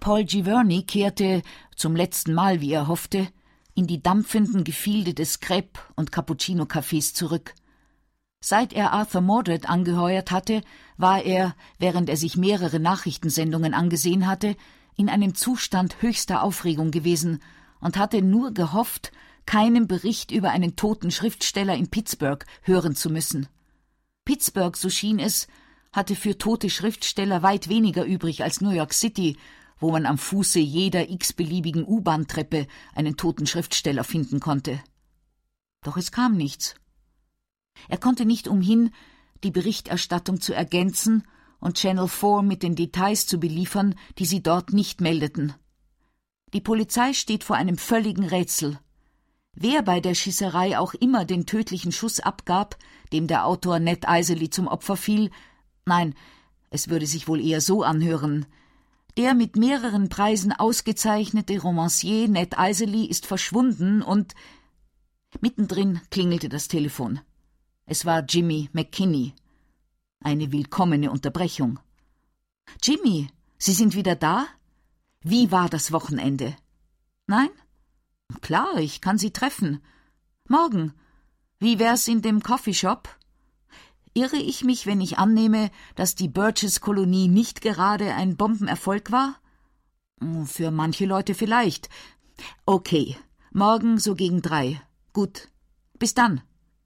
Paul Giverny kehrte, zum letzten Mal, wie er hoffte, in die dampfenden Gefilde des Crêpe- und Cappuccino-Cafés zurück. Seit er Arthur Mordred angeheuert hatte, war er, während er sich mehrere Nachrichtensendungen angesehen hatte, in einem Zustand höchster Aufregung gewesen und hatte nur gehofft, keinen Bericht über einen toten Schriftsteller in Pittsburgh hören zu müssen. Pittsburgh, so schien es, hatte für tote Schriftsteller weit weniger übrig als New York City, wo man am Fuße jeder x-beliebigen U-Bahn-Treppe einen toten Schriftsteller finden konnte. Doch es kam nichts. Er konnte nicht umhin, die Berichterstattung zu ergänzen und Channel 4 mit den Details zu beliefern, die sie dort nicht meldeten. Die Polizei steht vor einem völligen Rätsel. Wer bei der Schießerei auch immer den tödlichen Schuss abgab, dem der Autor Ned Iserly zum Opfer fiel, nein, es würde sich wohl eher so anhören. Der mit mehreren Preisen ausgezeichnete Romancier Ned Iserly ist verschwunden und... Mittendrin klingelte das Telefon. Es war Jimmy McKinney. Eine willkommene Unterbrechung. »Jimmy, Sie sind wieder da? Wie war das Wochenende?« »Nein?« »Klar, ich kann Sie treffen. Morgen. Wie wär's in dem Coffeeshop?« »Irre ich mich, wenn ich annehme, dass die Burgess-Kolonie nicht gerade ein Bombenerfolg war?« »Für manche Leute vielleicht. Okay, morgen so gegen 3. Gut. Bis dann.«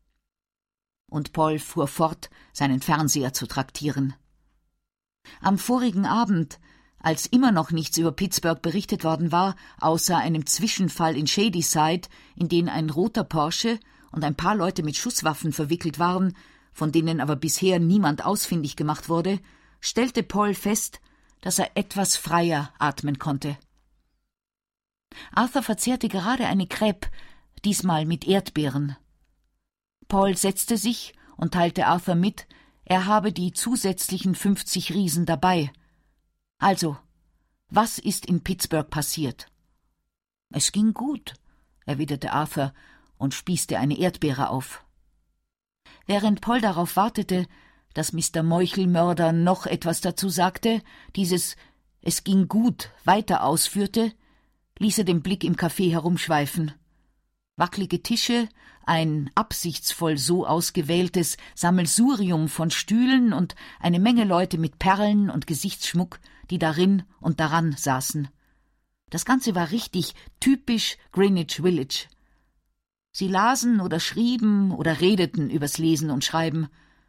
Und Paul fuhr fort, seinen Fernseher zu traktieren. Am vorigen Abend, als immer noch nichts über Pittsburgh berichtet worden war, außer einem Zwischenfall in Shadyside, in den ein roter Porsche und ein paar Leute mit Schusswaffen verwickelt waren, von denen aber bisher niemand ausfindig gemacht wurde, stellte Paul fest, dass er etwas freier atmen konnte. Arthur verzehrte gerade eine Crêpe, diesmal mit Erdbeeren. Paul setzte sich und teilte Arthur mit, er habe die zusätzlichen 50 Riesen dabei. Also, was ist in Pittsburgh passiert? »Es ging gut«, erwiderte Arthur und spießte eine Erdbeere auf. Während Paul darauf wartete, dass Mr. Meuchelmörder noch etwas dazu sagte, dieses »Es ging gut« weiter ausführte, ließ er den Blick im Café herumschweifen. Wackelige Tische, ein absichtsvoll so ausgewähltes Sammelsurium von Stühlen und eine Menge Leute mit Perlen und Gesichtsschmuck, die darin und daran saßen. Das Ganze war richtig typisch Greenwich Village. Sie lasen oder schrieben oder redeten übers Lesen und Schreiben.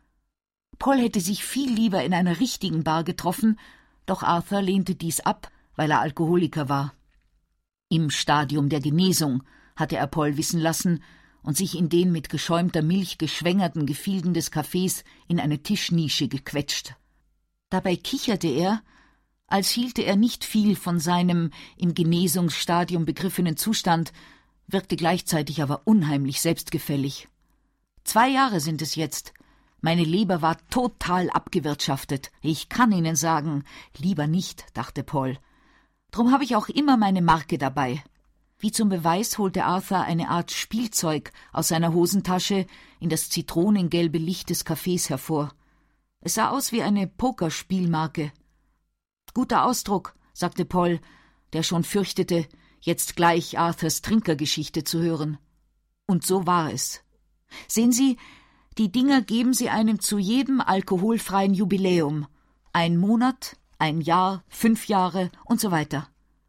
Paul hätte sich viel lieber in einer richtigen Bar getroffen, doch Arthur lehnte dies ab, weil er Alkoholiker war. Im Stadium der Genesung, hatte er Paul wissen lassen und sich in den mit geschäumter Milch geschwängerten Gefilden des Cafés in eine Tischnische gequetscht. Dabei kicherte er, als hielte er nicht viel von seinem im Genesungsstadium begriffenen Zustand, wirkte gleichzeitig aber unheimlich selbstgefällig. 2 Jahre sind es jetzt. Meine Leber war total abgewirtschaftet. Ich kann Ihnen sagen, lieber nicht, dachte Paul. Drum habe ich auch immer meine Marke dabei. Wie zum Beweis holte Arthur eine Art Spielzeug aus seiner Hosentasche in das zitronengelbe Licht des Cafés hervor. Es sah aus wie eine Pokerspielmarke. »Guter Ausdruck«, sagte Paul, der schon fürchtete, jetzt gleich Arthurs Trinkergeschichte zu hören. Und so war es. Sehen Sie, die Dinger geben sie einem zu jedem alkoholfreien Jubiläum. 1 Monat, 1 Jahr, 5 Jahre und so weiter.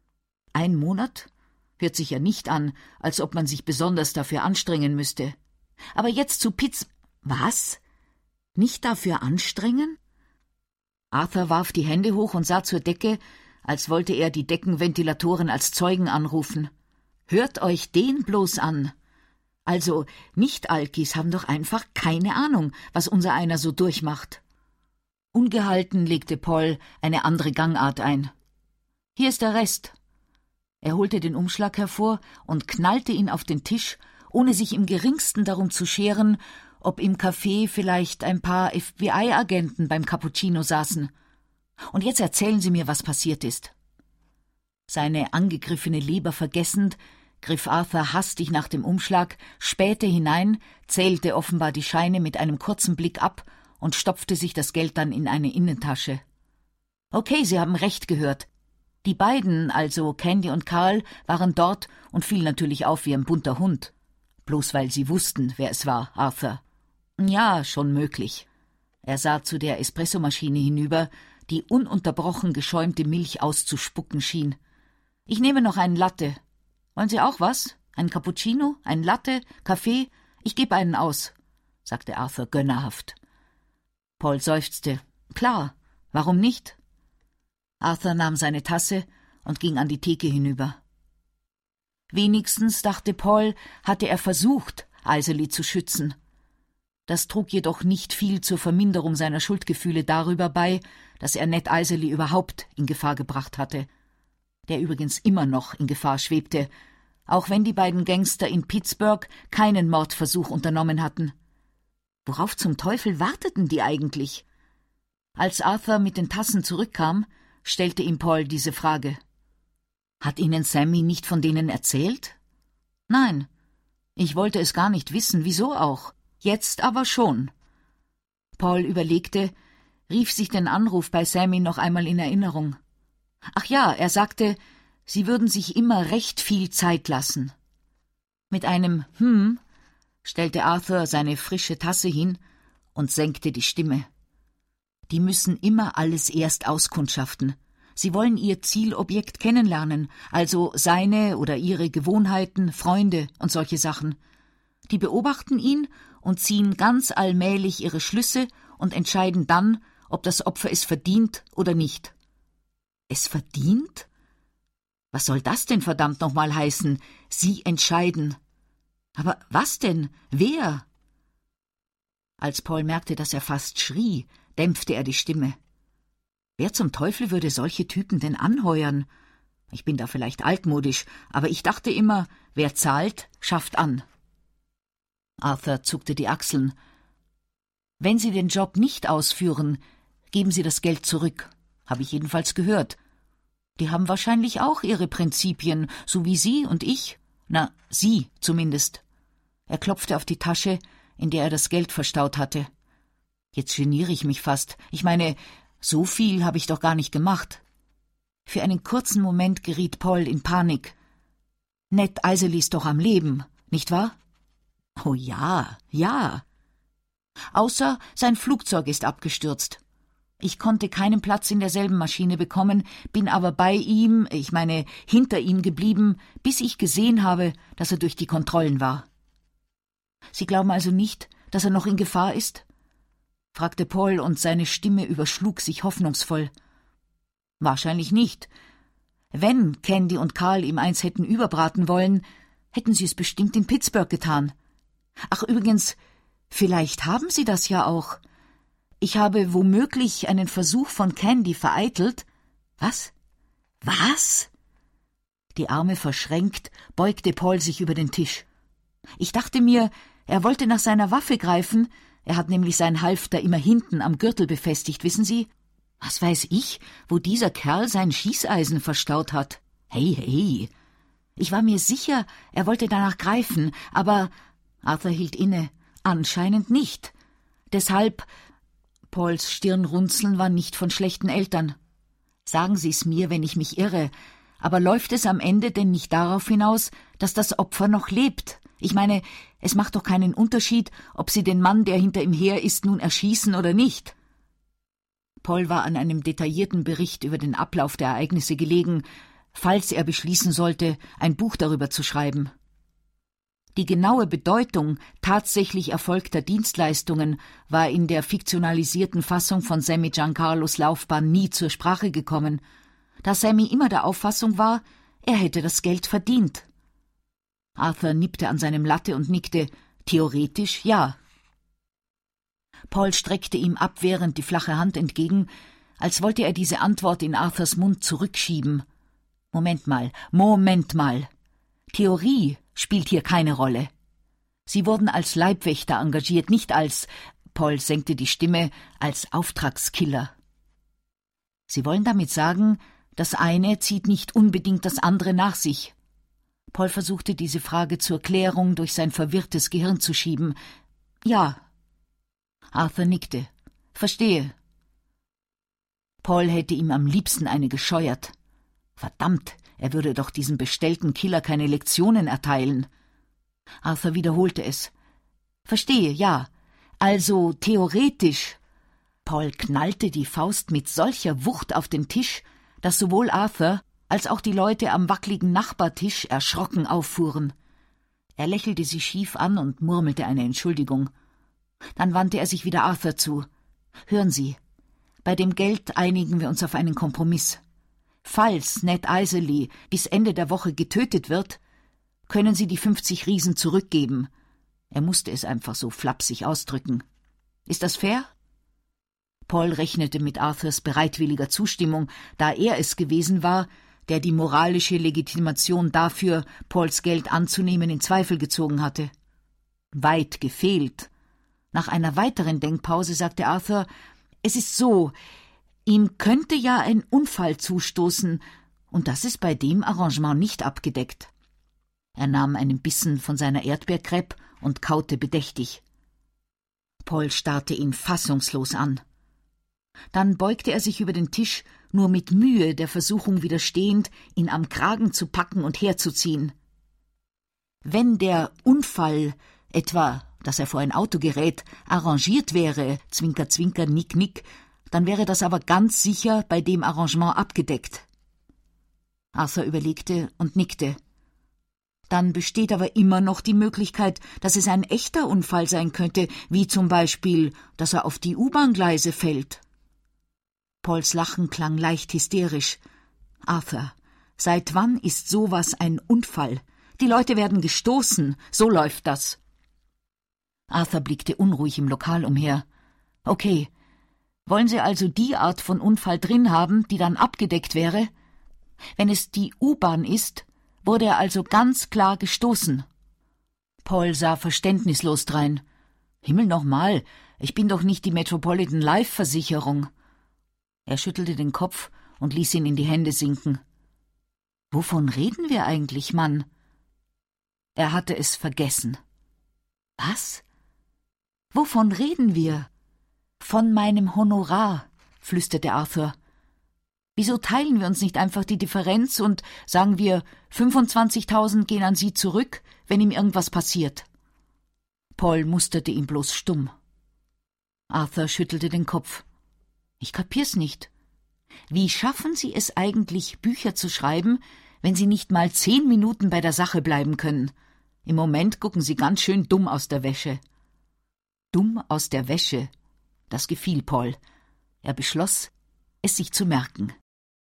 1 Monat? Hört sich ja nicht an, als ob man sich besonders dafür anstrengen müsste. Aber jetzt zu Was? Nicht dafür anstrengen? Arthur warf die Hände hoch und sah zur Decke, als wollte er die Deckenventilatoren als Zeugen anrufen. Hört euch den bloß an. Also, Nicht-Alkis haben doch einfach keine Ahnung, was unsereiner so durchmacht. Ungehalten legte Paul eine andere Gangart ein. Hier ist der Rest. Er holte den Umschlag hervor und knallte ihn auf den Tisch, ohne sich im geringsten darum zu scheren, ob im Café vielleicht ein paar FBI-Agenten beim Cappuccino saßen. Und jetzt erzählen Sie mir, was passiert ist. Seine angegriffene Leber vergessend, griff Arthur hastig nach dem Umschlag, spähte hinein, zählte offenbar die Scheine mit einem kurzen Blick ab und stopfte sich das Geld dann in eine Innentasche. »Okay, Sie haben recht gehört. Die beiden, also Candy und Karl, waren dort und fielen natürlich auf wie ein bunter Hund. Bloß weil sie wussten, wer es war, Arthur. Ja, schon möglich. Er sah zu der Espressomaschine hinüber, die ununterbrochen geschäumte Milch auszuspucken schien. »Ich nehme noch einen Latte. Wollen Sie auch was? Ein Cappuccino? Ein Latte? Kaffee? Ich gebe einen aus«, sagte Arthur gönnerhaft. Paul seufzte. »Klar, warum nicht?« Arthur nahm seine Tasse und ging an die Theke hinüber. Wenigstens, dachte Paul, hatte er versucht, Iseli zu schützen. Das trug jedoch nicht viel zur Verminderung seiner Schuldgefühle darüber bei, dass er Ned Iseli überhaupt in Gefahr gebracht hatte, der übrigens immer noch in Gefahr schwebte, auch wenn die beiden Gangster in Pittsburgh keinen Mordversuch unternommen hatten. Worauf zum Teufel warteten die eigentlich? Als Arthur mit den Tassen zurückkam, stellte ihm Paul diese Frage. »Hat Ihnen Sammy nicht von denen erzählt?« »Nein, ich wollte es gar nicht wissen, wieso auch. Jetzt aber schon.« Paul überlegte, rief sich den Anruf bei Sammy noch einmal in Erinnerung. Ach ja, er sagte, sie würden sich immer recht viel Zeit lassen. Mit einem stellte Arthur seine frische Tasse hin und senkte die Stimme. Die müssen immer alles erst auskundschaften. Sie wollen ihr Zielobjekt kennenlernen, also seine oder ihre Gewohnheiten, Freunde und solche Sachen. Die beobachten ihn und ziehen ganz allmählich ihre Schlüsse und entscheiden dann, ob das Opfer es verdient oder nicht. Es verdient? Was soll das denn verdammt nochmal heißen? Sie entscheiden. Aber was denn? Wer? Als Paul merkte, dass er fast schrie, dämpfte er die Stimme. Wer zum Teufel würde solche Typen denn anheuern? Ich bin da vielleicht altmodisch, aber ich dachte immer, wer zahlt, schafft an. Arthur zuckte die Achseln. Wenn Sie den Job nicht ausführen, geben Sie das Geld zurück, habe ich jedenfalls gehört. Die haben wahrscheinlich auch ihre Prinzipien, so wie Sie und ich. Na, Sie zumindest. Er klopfte auf die Tasche, in der er das Geld verstaut hatte. Jetzt geniere ich mich fast. Ich meine, so viel habe ich doch gar nicht gemacht. Für einen kurzen Moment geriet Paul in Panik. Ned Iseli ist doch am Leben, nicht wahr? Oh ja, ja. Außer sein Flugzeug ist abgestürzt. Ich konnte keinen Platz in derselben Maschine bekommen, bin aber bei ihm, ich meine hinter ihm geblieben, bis ich gesehen habe, dass er durch die Kontrollen war. Sie glauben also nicht, dass er noch in Gefahr ist? Fragte Paul, und seine Stimme überschlug sich hoffnungsvoll. Wahrscheinlich nicht. Wenn Candy und Karl ihm eins hätten überbraten wollen, hätten sie es bestimmt in Pittsburgh getan. Ach übrigens, vielleicht haben sie das ja auch. Ich habe womöglich einen Versuch von Candy vereitelt. Was? Was? Die Arme verschränkt, beugte Paul sich über den Tisch. Ich dachte mir, er wollte nach seiner Waffe greifen. Er hat nämlich sein Halfter immer hinten am Gürtel befestigt, wissen Sie? Was weiß ich, wo dieser Kerl sein Schießeisen verstaut hat? Hey, hey. Ich war mir sicher, er wollte danach greifen, aber Arthur hielt inne. Anscheinend nicht. Deshalb, Pauls Stirnrunzeln war nicht von schlechten Eltern. Sagen Sie es mir, wenn ich mich irre, aber läuft es am Ende denn nicht darauf hinaus, dass das Opfer noch lebt? Ich meine, es macht doch keinen Unterschied, ob Sie den Mann, der hinter ihm her ist, nun erschießen oder nicht. Paul war an einem detaillierten Bericht über den Ablauf der Ereignisse gelegen, falls er beschließen sollte, ein Buch darüber zu schreiben. Die genaue Bedeutung tatsächlich erfolgter Dienstleistungen war in der fiktionalisierten Fassung von Sammy Giancarlos Laufbahn nie zur Sprache gekommen, da Sammy immer der Auffassung war, er hätte das Geld verdient. Arthur nippte an seinem Latte und nickte, theoretisch ja. Paul streckte ihm abwehrend die flache Hand entgegen, als wollte er diese Antwort in Arthurs Mund zurückschieben. Moment mal. Theorie spielt hier keine Rolle. Sie wurden als Leibwächter engagiert, nicht als, Paul senkte die Stimme, als Auftragskiller. Sie wollen damit sagen, das eine zieht nicht unbedingt das andere nach sich. Paul versuchte, diese Frage zur Klärung durch sein verwirrtes Gehirn zu schieben. Ja. Arthur nickte. Verstehe. Paul hätte ihm am liebsten eine gescheuert. Verdammt, er würde doch diesem bestellten Killer keine Lektionen erteilen. Arthur wiederholte es. Verstehe, ja. Also theoretisch. Paul knallte die Faust mit solcher Wucht auf den Tisch, dass sowohl Arthur als auch die Leute am wackligen Nachbartisch erschrocken auffuhren. Er lächelte sie schief an und murmelte eine Entschuldigung. Dann wandte er sich wieder Arthur zu. »Hören Sie, bei dem Geld einigen wir uns auf einen Kompromiss. Falls Ned Iserly bis Ende der Woche getötet wird, können Sie die 50 Riesen zurückgeben.« Er musste es einfach so flapsig ausdrücken. »Ist das fair?« Paul rechnete mit Arthurs bereitwilliger Zustimmung, da er es gewesen war, der die moralische Legitimation dafür, Pauls Geld anzunehmen, in Zweifel gezogen hatte. Weit gefehlt. Nach einer weiteren Denkpause sagte Arthur, »Es ist so, ihm könnte ja ein Unfall zustoßen, und das ist bei dem Arrangement nicht abgedeckt.« Er nahm einen Bissen von seiner Erdbeercrepe und kaute bedächtig. Paul starrte ihn fassungslos an. Dann beugte er sich über den Tisch, nur mit Mühe der Versuchung widerstehend, ihn am Kragen zu packen und herzuziehen. Wenn der Unfall, etwa, dass er vor ein Auto gerät, arrangiert wäre, Zwinker, Zwinker, Nick, Nick, dann wäre das aber ganz sicher bei dem Arrangement abgedeckt. Arthur überlegte und nickte. Dann besteht aber immer noch die Möglichkeit, dass es ein echter Unfall sein könnte, wie zum Beispiel, dass er auf die U-Bahn-Gleise fällt. Pauls Lachen klang leicht hysterisch. »Arthur, seit wann ist sowas ein Unfall? Die Leute werden gestoßen, so läuft das.« Arthur blickte unruhig im Lokal umher. »Okay, wollen Sie also die Art von Unfall drin haben, die dann abgedeckt wäre? Wenn es die U-Bahn ist, wurde er also ganz klar gestoßen.« Paul sah verständnislos drein. »Himmel nochmal, ich bin doch nicht die Metropolitan Life Versicherung.« Er schüttelte den Kopf und ließ ihn in die Hände sinken. »Wovon reden wir eigentlich, Mann?« Er hatte es vergessen. »Was? Wovon reden wir?« »Von meinem Honorar«, flüsterte Arthur. »Wieso teilen wir uns nicht einfach die Differenz und sagen wir, 25.000 gehen an Sie zurück, wenn ihm irgendwas passiert?« Paul musterte ihn bloß stumm. Arthur schüttelte den Kopf. »Ich kapier's nicht. Wie schaffen Sie es eigentlich, Bücher zu schreiben, wenn Sie nicht mal 10 Minuten bei der Sache bleiben können? Im Moment gucken Sie ganz schön dumm aus der Wäsche.« Dumm aus der Wäsche. Das gefiel Paul. Er beschloss, es sich zu merken.